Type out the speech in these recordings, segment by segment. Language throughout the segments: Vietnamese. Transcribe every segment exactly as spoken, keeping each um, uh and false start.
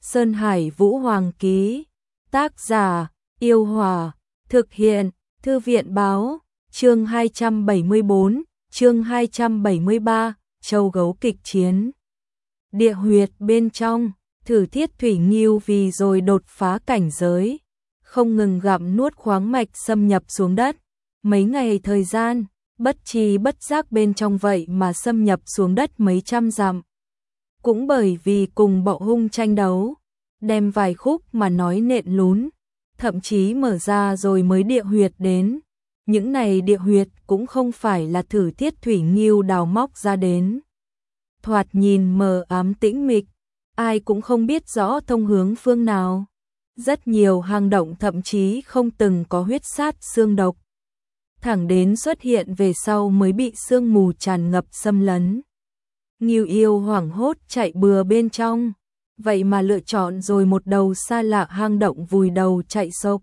Sơn Hải Vũ Hoàng ký. Tác giả: Yêu Hòa. Thực hiện: Thư viện báo. Chương hai trăm bảy mươi bốn, chương hai trăm bảy mươi ba, châu gấu kịch chiến. Địa huyệt bên trong, Thử Thiết Thủy Ngưu vì rồi đột phá cảnh giới, không ngừng gặm nuốt khoáng mạch xâm nhập xuống đất. Mấy ngày thời gian, bất tri bất giác bên trong vậy mà xâm nhập xuống đất mấy trăm dặm. Cũng bởi vì cùng Bọ Hung tranh đấu, đem vài khúc mà nói nện lún, thậm chí mở ra rồi mới địa huyệt đến. Những này địa huyệt cũng không phải là Thử Thiết Thủy Ngưu đào móc ra đến. Thoạt nhìn mờ ám tĩnh mịch, ai cũng không biết rõ thông hướng phương nào. Rất nhiều hang động thậm chí không từng có huyết sát xương độc. Thẳng đến xuất hiện về sau mới bị sương mù tràn ngập xâm lấn. Ngưu yêu hoảng hốt chạy bừa bên trong, vậy mà lựa chọn rồi một đầu xa lạ hang động vùi đầu chạy sộc.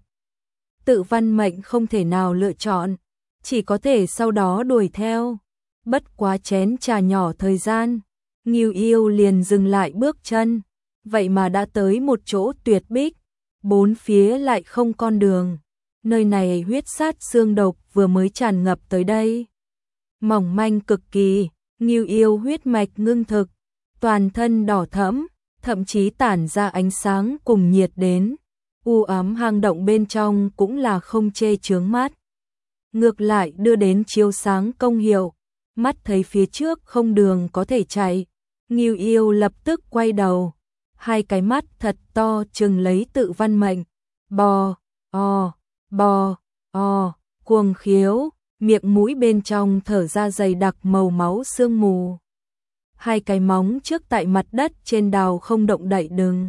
Tự Văn Mệnh không thể nào lựa chọn, chỉ có thể sau đó đuổi theo. Bất quá chén trà nhỏ thời gian, Ngưu yêu liền dừng lại bước chân, vậy mà đã tới một chỗ tuyệt bích, bốn phía lại không con đường. Nơi này huyết sát xương độc vừa mới tràn ngập tới đây. Mỏng manh cực kỳ, Ngưu yêu huyết mạch ngưng thực, toàn thân đỏ thẫm, thậm chí tản ra ánh sáng cùng nhiệt đến. U ám hang động bên trong cũng là không chê chướng mắt. Ngược lại đưa đến chiếu sáng công hiệu, mắt thấy phía trước không đường có thể chạy. Ngưu yêu lập tức quay đầu, hai cái mắt thật to trừng lấy Tự Văn Mệnh. Bò, o, bò, o, cuồng khiếu, miệng mũi bên trong thở ra dày đặc màu máu sương mù. Hai cái móng trước tại mặt đất trên đào không động đậy đừng.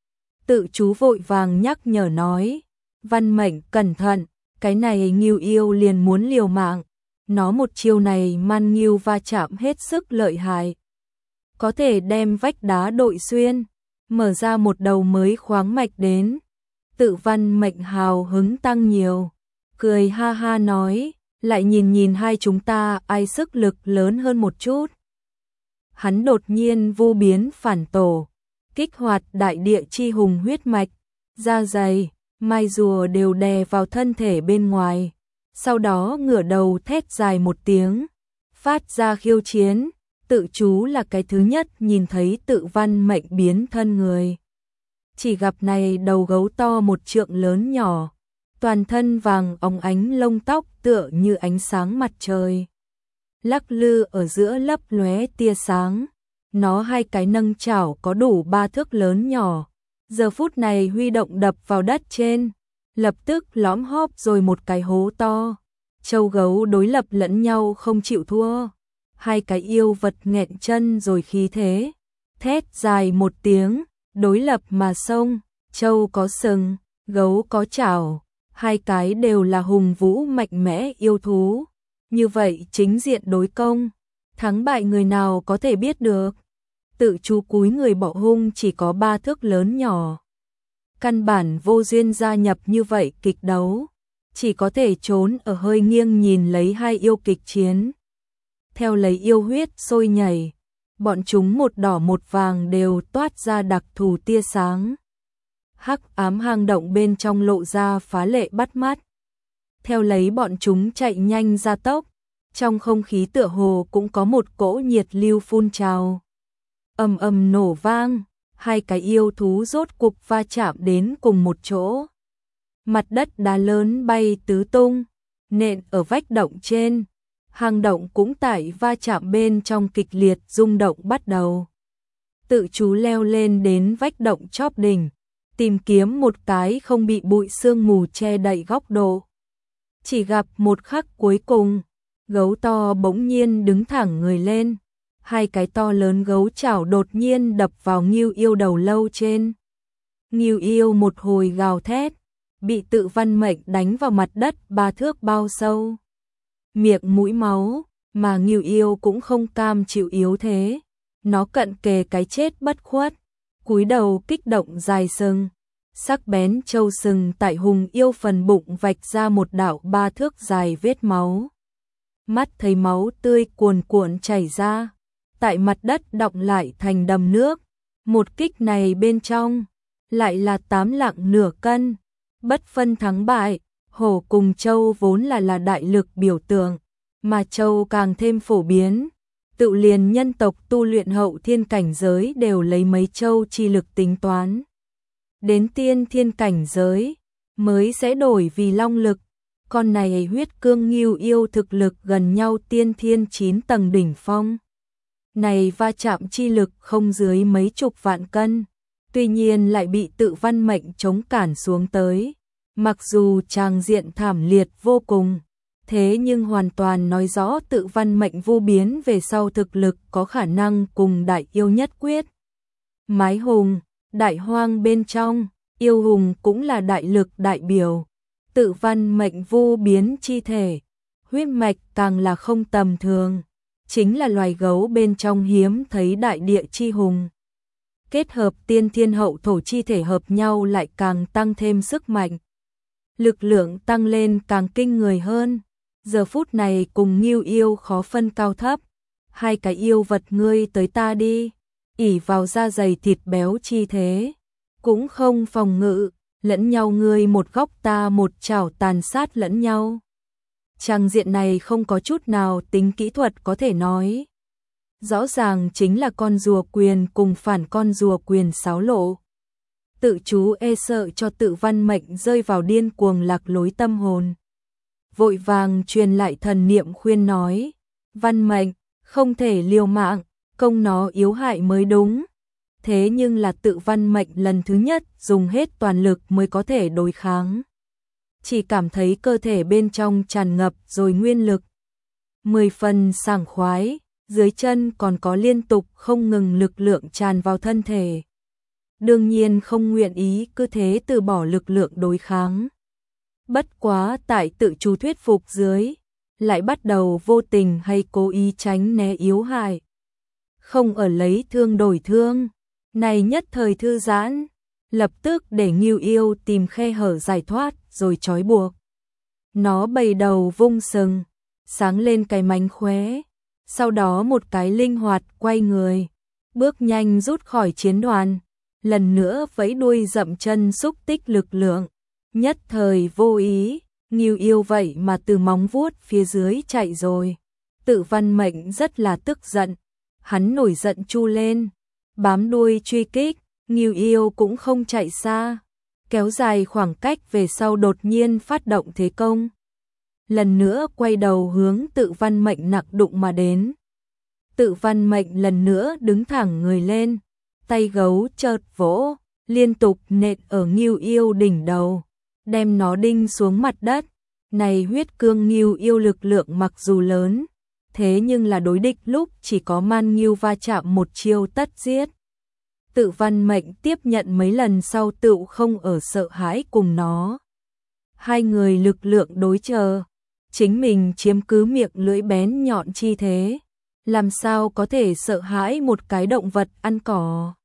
Tự chú vội vàng nhắc nhở nói, Văn Mệnh cẩn thận, cái này Ngưu yêu liền muốn liều mạng. Nó một chiêu này man ngưu va chạm hết sức lợi hại, có thể đem vách đá đội xuyên, mở ra một đầu mới khoáng mạch đến. Tự Văn Mệnh hào hứng tăng nhiều, cười ha ha nói, lại nhìn nhìn hai chúng ta ai sức lực lớn hơn một chút. Hắn đột nhiên vô biến phản tổ, kích hoạt đại địa chi hùng huyết mạch, da dày, mai rùa đều đè vào thân thể bên ngoài. Sau đó ngửa đầu thét dài một tiếng, phát ra khiêu chiến. Tự chú là cái thứ nhất nhìn thấy Tự Văn Mệnh biến thân người. Chỉ gặp này đầu gấu to một trượng lớn nhỏ, toàn thân vàng óng ánh, lông tóc tựa như ánh sáng mặt trời, lắc lư ở giữa lấp lóe tia sáng. Nó hai cái nâng chảo có đủ ba thước lớn nhỏ, giờ phút này huy động đập vào đất trên, lập tức lõm hóp rồi một cái hố to. Châu gấu đối lập lẫn nhau không chịu thua, hai cái yêu vật nghẹn chân rồi khí thế, thét dài một tiếng, đối lập mà xông. Châu có sừng, gấu có chảo, hai cái đều là hùng vũ mạnh mẽ yêu thú. Như vậy chính diện đối công, thắng bại người nào có thể biết được. Tự chú cúi người Bọ Hung chỉ có ba thước lớn nhỏ, căn bản vô duyên gia nhập như vậy kịch đấu, chỉ có thể trốn ở hơi nghiêng nhìn lấy hai yêu kịch chiến. Theo lấy yêu huyết sôi nhảy, bọn chúng một đỏ một vàng đều toát ra đặc thù tia sáng. Hắc ám hang động bên trong lộ ra phá lệ bắt mắt. Theo lấy bọn chúng chạy nhanh ra tốc, trong không khí tựa hồ cũng có một cỗ nhiệt lưu phun trào. Ầm ầm nổ vang, hai cái yêu thú rốt cuộc va chạm đến cùng một chỗ. Mặt đất đá lớn bay tứ tung, nện ở vách động trên. Hang động cũng tại va chạm bên trong kịch liệt rung động bắt đầu. Tự chú leo lên đến vách động chóp đỉnh, tìm kiếm một cái không bị bụi sương mù che đậy góc độ. Chỉ gặp một khắc cuối cùng, gấu to bỗng nhiên đứng thẳng người lên, hai cái to lớn gấu chảo đột nhiên đập vào Ngưu yêu đầu lâu trên. Ngưu yêu một hồi gào thét, bị Tự Văn Mệnh đánh vào mặt đất ba thước bao sâu, miệng mũi máu, mà Ngưu yêu cũng không cam chịu yếu thế, nó cận kề cái chết bất khuất, cúi đầu kích động dài sừng, sắc bén châu sừng tại hùng yêu phần bụng vạch ra một đạo ba thước dài vết máu. Mắt thấy máu tươi cuồn cuộn chảy ra, tại mặt đất đọng lại thành đầm nước. Một kích này bên trong, lại là tám lạng nửa cân, bất phân thắng bại. Hổ cùng trâu vốn là là đại lực biểu tượng, mà trâu càng thêm phổ biến. Tự liền nhân tộc tu luyện hậu thiên cảnh giới đều lấy mấy trâu chi lực tính toán. Đến tiên thiên cảnh giới mới sẽ đổi vì long lực. Con này huyết cương ngưu yêu thực lực gần nhau tiên thiên chín tầng đỉnh phong. Này va chạm chi lực không dưới mấy chục vạn cân, tuy nhiên lại bị Tự Văn Mệnh chống cản xuống tới. Mặc dù tràng diện thảm liệt vô cùng, thế nhưng hoàn toàn nói rõ Tự Văn Mệnh vô biến về sau thực lực có khả năng cùng đại yêu nhất quyết. Mái hùng, đại hoang bên trong, yêu hùng cũng là đại lực đại biểu. Tự Văn Mệnh vô biến chi thể, huyết mạch càng là không tầm thường, chính là loài gấu bên trong hiếm thấy đại địa chi hùng. Kết hợp tiên thiên hậu thổ chi thể hợp nhau lại càng tăng thêm sức mạnh. Lực lượng tăng lên càng kinh người hơn. Giờ phút này cùng ngưu yêu khó phân cao thấp. Hai cái yêu vật ngươi tới ta đi, ỉ vào da dày thịt béo chi thế, cũng không phòng ngự, lẫn nhau ngươi một góc ta một chảo tàn sát lẫn nhau. Trang diện này không có chút nào tính kỹ thuật có thể nói. Rõ ràng chính là con rùa quyền cùng phản con rùa quyền xáo lộ. Tự chú e sợ cho Tự Văn Mệnh rơi vào điên cuồng lạc lối tâm hồn. Vội vàng truyền lại thần niệm khuyên nói, Văn Mệnh, không thể liều mạng, công nó yếu hại mới đúng. Thế nhưng là Tự Văn Mệnh lần thứ nhất dùng hết toàn lực mới có thể đối kháng. Chỉ cảm thấy cơ thể bên trong tràn ngập rồi nguyên lực. Mười phần sảng khoái, dưới chân còn có liên tục không ngừng lực lượng tràn vào thân thể. Đương nhiên không nguyện ý cứ thế từ bỏ lực lượng đối kháng. Bất quá tại tự chú thuyết phục dưới, lại bắt đầu vô tình hay cố ý tránh né yếu hại. Không ở lấy thương đổi thương, này nhất thời thư giãn, lập tức để ngưu yêu tìm khe hở giải thoát rồi trói buộc. Nó bày đầu vung sừng, sáng lên cái mánh khóe, sau đó một cái linh hoạt quay người, bước nhanh rút khỏi chiến đoàn, lần nữa vẫy đuôi dậm chân xúc tích lực lượng, nhất thời vô ý, ngưu yêu vậy mà từ móng vuốt phía dưới chạy rồi. Tự Văn Mệnh rất là tức giận, hắn nổi giận chu lên, bám đuôi truy kích, ngưu yêu cũng không chạy xa, kéo dài khoảng cách về sau đột nhiên phát động thế công. Lần nữa quay đầu hướng Tự Văn Mệnh nặng đụng mà đến. Tự Văn Mệnh lần nữa đứng thẳng người lên, tay gấu chợt vỗ, liên tục nện ở ngưu yêu đỉnh đầu, đem nó đinh xuống mặt đất. Này huyết cương ngưu yêu lực lượng mặc dù lớn, thế nhưng là đối địch lúc chỉ có man ngưu va chạm một chiêu tất giết. Tự Văn Mệnh tiếp nhận mấy lần sau tựu không ở sợ hãi cùng nó. Hai người lực lượng đối chờ, chính mình chiếm cứ miệng lưỡi bén nhọn chi thế, làm sao có thể sợ hãi một cái động vật ăn cỏ.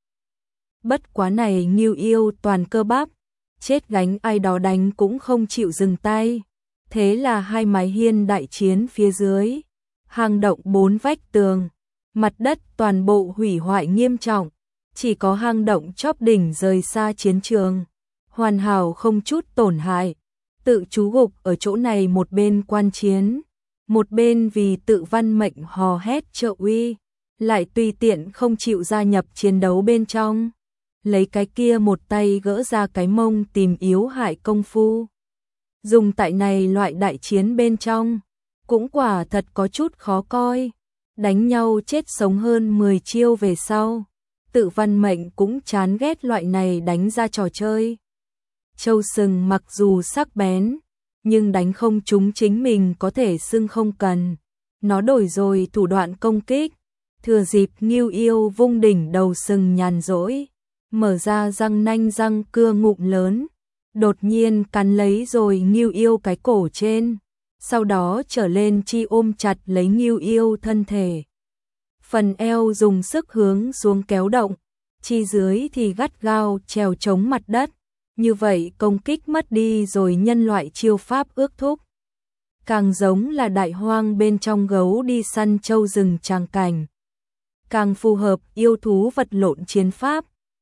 Bất quá này ngưu yêu toàn cơ bắp, chết gánh ai đó đánh cũng không chịu dừng tay. Thế là hai mái hiên đại chiến phía dưới, hang động bốn vách tường, mặt đất toàn bộ hủy hoại nghiêm trọng, chỉ có hang động chóp đỉnh rời xa chiến trường, hoàn hảo không chút tổn hại. Tự chú gục ở chỗ này một bên quan chiến, một bên vì Tự Văn Mệnh hò hét trợ uy, lại tùy tiện không chịu gia nhập chiến đấu bên trong, lấy cái kia một tay gỡ ra cái mông tìm yếu hại công phu. Dùng tại này loại đại chiến bên trong, cũng quả thật có chút khó coi, đánh nhau chết sống hơn mười chiêu về sau. Tự Văn Mệnh cũng chán ghét loại này đánh ra trò chơi. Châu sừng mặc dù sắc bén, nhưng đánh không trúng chính mình có thể xưng không cần. Nó đổi rồi thủ đoạn công kích, thừa dịp ngưu yêu vung đỉnh đầu sừng nhàn rỗi, mở ra răng nanh răng cưa ngụm lớn, đột nhiên cắn lấy rồi ngưu yêu cái cổ trên, sau đó trở lên chi ôm chặt lấy ngưu yêu thân thể. Phần eo dùng sức hướng xuống kéo động, chi dưới thì gắt gao trèo chống mặt đất, như vậy công kích mất đi rồi nhân loại chiêu pháp ước thúc. Càng giống là đại hoang bên trong gấu đi săn trâu rừng tràng cảnh. Càng phù hợp yêu thú vật lộn chiến pháp,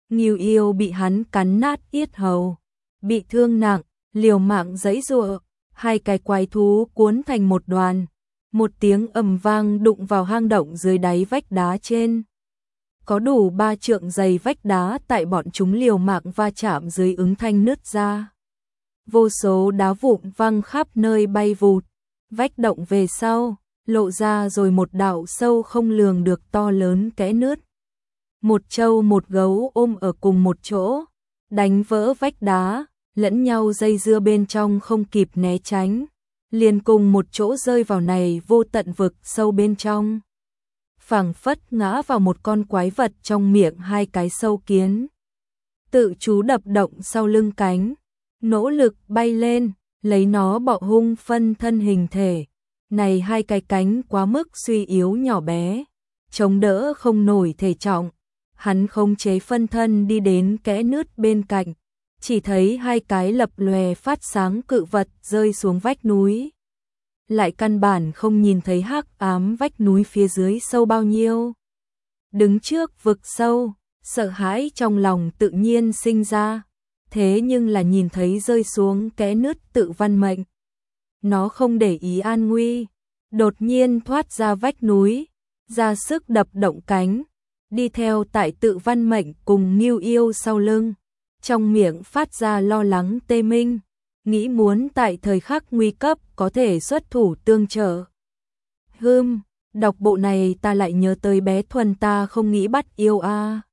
Ngưu Yêu bị hắn cắn nát yết hầu, bị thương nặng, liều mạng giãy giụa, hai cái quái thú cuốn thành một đoàn, một tiếng ầm vang đụng vào hang động dưới đáy vách đá trên. Có đủ ba trượng dày vách đá tại bọn chúng liều mạng va chạm dưới ứng thanh nứt ra. Vô số đá vụn văng khắp nơi bay vụt, vách động về sau, lộ ra rồi một đạo sâu không lường được to lớn kẽ nứt. Một trâu một gấu ôm ở cùng một chỗ, đánh vỡ vách đá, lẫn nhau dây dưa bên trong không kịp né tránh, liền cùng một chỗ rơi vào này vô tận vực sâu bên trong. Phảng phất ngã vào một con quái vật trong miệng hai cái sâu kiến. Tự chú đập động sau lưng cánh, nỗ lực bay lên, lấy nó bọ hung phân thân hình thể. Này hai cái cánh quá mức suy yếu nhỏ bé, chống đỡ không nổi thể trọng. Hắn không chế phân thân đi đến kẽ nứt bên cạnh, chỉ thấy hai cái lập lòe phát sáng cự vật rơi xuống vách núi. Lại căn bản không nhìn thấy hắc ám vách núi phía dưới sâu bao nhiêu. Đứng trước vực sâu, sợ hãi trong lòng tự nhiên sinh ra, thế nhưng là nhìn thấy rơi xuống kẽ nứt tự văn mệnh. Nó không để ý an nguy, đột nhiên thoát ra vách núi, ra sức đập động cánh, đi theo tại tự văn mệnh cùng Ngưu Yêu sau lưng, trong miệng phát ra lo lắng tê minh, nghĩ muốn tại thời khắc nguy cấp có thể xuất thủ tương trợ. Hừm, đọc bộ này ta lại nhớ tới bé Thuần ta không nghĩ bắt yêu a. À.